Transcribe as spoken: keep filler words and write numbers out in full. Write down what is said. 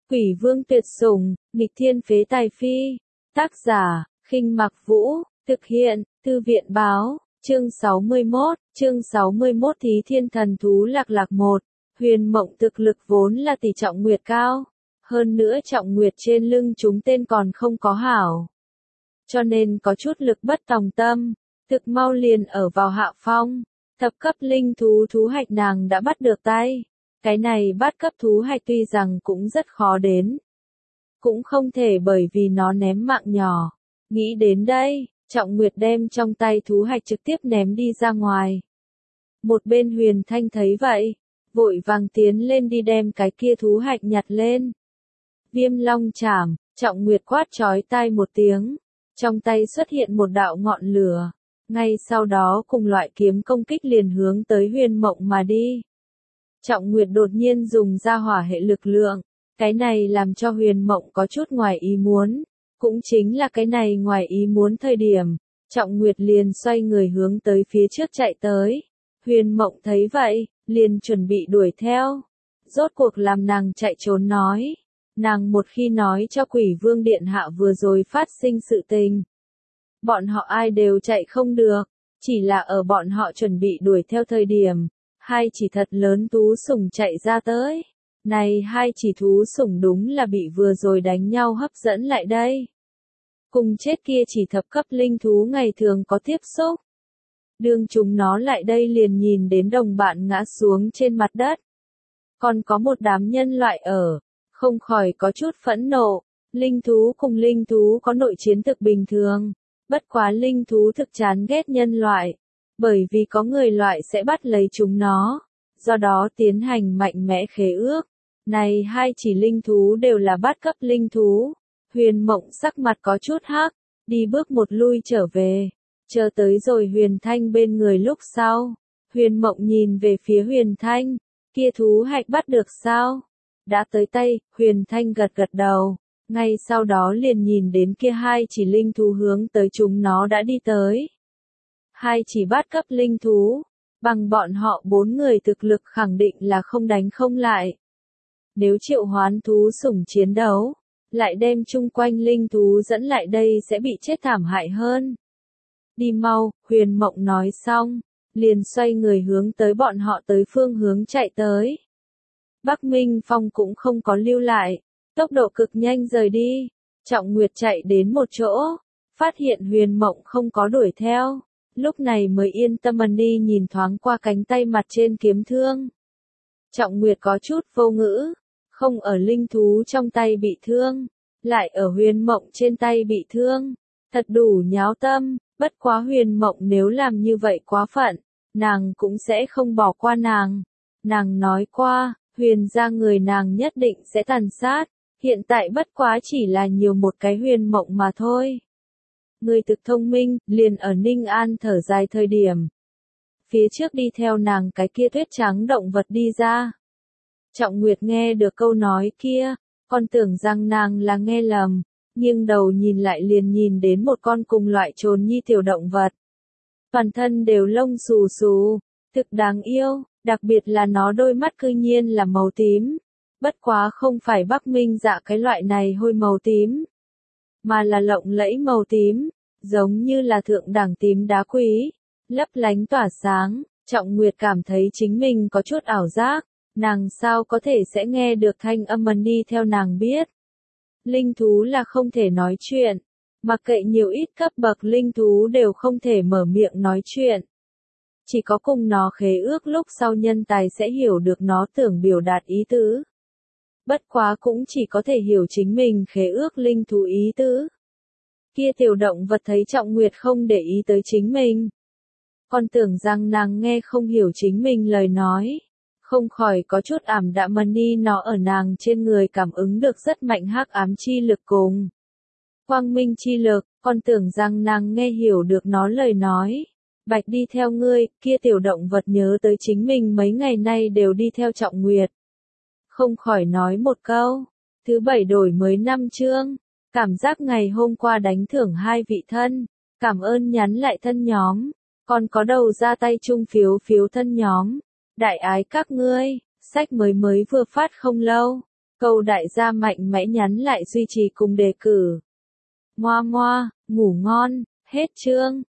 Quỷ vương tuyệt sủng, nghịch thiên phế tài phi. Tác giả, Khinh Mặc Vũ, thực hiện, Thư viện báo, chương sáu mươi mốt, chương sáu mươi mốt Thí Thiên Thần Thú Lạc Lạc một. Huyền Mộng thực lực vốn là tỷ Trọng Nguyệt cao, hơn nữa Trọng Nguyệt trên lưng chúng tên còn không có hảo. Cho nên có chút lực bất tòng tâm, thực mau liền ở vào hạ phong, thập cấp linh thú thú hạch nàng đã bắt được tay. Cái này bát cấp thú hạch tuy rằng cũng rất khó đến. Cũng không thể bởi vì nó ném mạng nhỏ. Nghĩ đến đây, Trọng Nguyệt đem trong tay thú hạch trực tiếp ném đi ra ngoài. Một bên Huyền Thanh thấy vậy, vội vàng tiến lên đi đem cái kia thú hạch nhặt lên. Viêm long chảm, Trọng Nguyệt quát chói tai một tiếng. Trong tay xuất hiện một đạo ngọn lửa. Ngay sau đó cùng loại kiếm công kích liền hướng tới Huyền Mộng mà đi. Trọng Nguyệt đột nhiên dùng ra hỏa hệ lực lượng, cái này làm cho Huyền Mộng có chút ngoài ý muốn, cũng chính là cái này ngoài ý muốn thời điểm, Trọng Nguyệt liền xoay người hướng tới phía trước chạy tới. Huyền Mộng thấy vậy, liền chuẩn bị đuổi theo, rốt cuộc làm nàng chạy trốn nói, nàng một khi nói cho Quỷ Vương Điện Hạ vừa rồi phát sinh sự tình. Bọn họ ai đều chạy không được, chỉ là ở bọn họ chuẩn bị đuổi theo thời điểm. Hai chỉ thật lớn thú sủng chạy ra tới. Này hai chỉ thú sủng đúng là bị vừa rồi đánh nhau hấp dẫn lại đây. Cùng chết kia chỉ thập cấp linh thú ngày thường có tiếp xúc. Đương chúng nó lại đây liền nhìn đến đồng bạn ngã xuống trên mặt đất. Còn có một đám nhân loại ở, không khỏi có chút phẫn nộ. Linh thú cùng linh thú có nội chiến thực bình thường. Bất quá linh thú thực chán ghét nhân loại. Bởi vì có người loại sẽ bắt lấy chúng nó, do đó tiến hành mạnh mẽ khế ước. Này hai chỉ linh thú đều là bát cấp linh thú. Huyền Mộng sắc mặt có chút hắc, đi bước một lui trở về. Chờ tới rồi Huyền Thanh bên người lúc sau. Huyền Mộng nhìn về phía Huyền Thanh, kia thú hạch bắt được sao? Đã tới tay, Huyền Thanh gật gật đầu. Ngay sau đó liền nhìn đến kia hai chỉ linh thú hướng tới chúng nó đã đi tới. Hai chỉ bát cấp linh thú, bằng bọn họ bốn người thực lực khẳng định là không đánh không lại. Nếu triệu hoán thú sủng chiến đấu, lại đem chung quanh linh thú dẫn lại đây sẽ bị chết thảm hại hơn. Đi mau, Huyền Mộng nói xong, liền xoay người hướng tới bọn họ tới phương hướng chạy tới. Bắc Minh Phong cũng không có lưu lại, tốc độ cực nhanh rời đi. Trọng Nguyệt chạy đến một chỗ, phát hiện Huyền Mộng không có đuổi theo. Lúc này mới yên tâm đi nhìn thoáng qua cánh tay mặt trên kiếm thương. Trọng Nguyệt có chút vô ngữ, không ở linh thú trong tay bị thương, lại ở Huyền Mộng trên tay bị thương. Thật đủ nháo tâm, bất quá Huyền Mộng nếu làm như vậy quá phận, nàng cũng sẽ không bỏ qua nàng. Nàng nói qua, Huyền gia người nàng nhất định sẽ tàn sát, hiện tại bất quá chỉ là nhiều một cái Huyền Mộng mà thôi. Người thực thông minh, liền ở Ninh An thở dài thời điểm. Phía trước đi theo nàng cái kia tuyết trắng động vật đi ra. Trọng Nguyệt nghe được câu nói kia, còn tưởng rằng nàng là nghe lầm, nhưng đầu nhìn lại liền nhìn đến một con cùng loại trồn nhi tiểu động vật. Toàn thân đều lông xù xù, thực đáng yêu, đặc biệt là nó đôi mắt cư nhiên là màu tím. Bất quá không phải Bắc Minh Dạ cái loại này hôi màu tím, mà là lộng lẫy màu tím, giống như là thượng đẳng tím đá quý, lấp lánh tỏa sáng. Trọng Nguyệt cảm thấy chính mình có chút ảo giác, nàng sao có thể sẽ nghe được thanh âm đi theo nàng biết. Linh thú là không thể nói chuyện, mặc kệ nhiều ít cấp bậc linh thú đều không thể mở miệng nói chuyện. Chỉ có cùng nó khế ước lúc sau nhân tài sẽ hiểu được nó tưởng biểu đạt ý tứ. Bất quá cũng chỉ có thể hiểu chính mình khế ước linh thú ý tứ. Kia tiểu động vật thấy Trọng Nguyệt không để ý tới chính mình. Còn tưởng rằng nàng nghe không hiểu chính mình lời nói. Không khỏi có chút ảm đạm đi nó ở nàng trên người cảm ứng được rất mạnh hắc ám chi lực cùng quang minh chi lực, còn tưởng rằng nàng nghe hiểu được nó lời nói. Bạch đi theo ngươi, kia tiểu động vật nhớ tới chính mình mấy ngày nay đều đi theo Trọng Nguyệt. Không khỏi nói một câu, thứ bảy đổi mới năm chương, cảm giác ngày hôm qua đánh thưởng hai vị thân, cảm ơn nhắn lại thân nhóm, còn có đầu ra tay chung phiếu phiếu thân nhóm, đại ái các ngươi, sách mới mới vừa phát không lâu, Câu đại gia mạnh mẽ nhắn lại duy trì cùng đề cử. Ngoa ngoa, ngủ ngon, hết chương.